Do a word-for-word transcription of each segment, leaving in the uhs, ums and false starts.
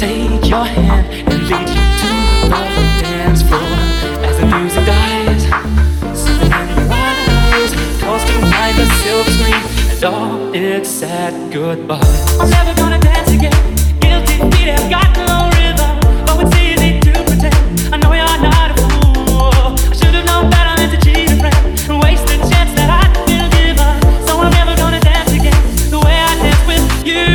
take your hand and lead you to the dance floor. As the music dies, something in your eyes calls to mind the silver screen, and all it's said goodbye. I'm never gonna dance again. Guilty feet have got no rhythm, but it's easy to pretend. I know you're not a fool. I should have known better than to cheat a friend and waste the chance that I didn't give up. So I'm never gonna dance again the way I dance with you.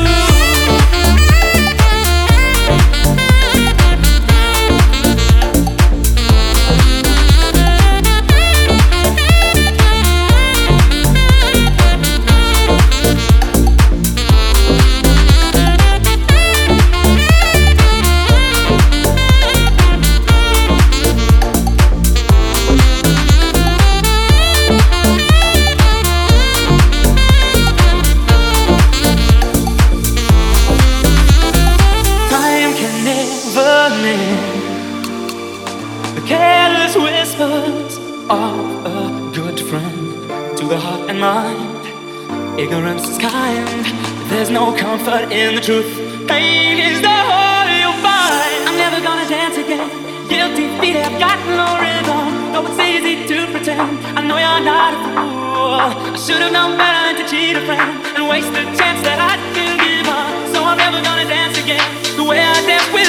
The careless whispers of a good friend to the heart and mind. Ignorance is kind. There's no comfort in the truth. Pain is the whole you'll find. I'm never gonna dance again. Guilty feet have got no rhythm. Though it's easy to pretend. I know you're not a fool. I should have known better than to cheat a friend and waste the chance that I didn't give up. So I'm never gonna dance again the way I danced with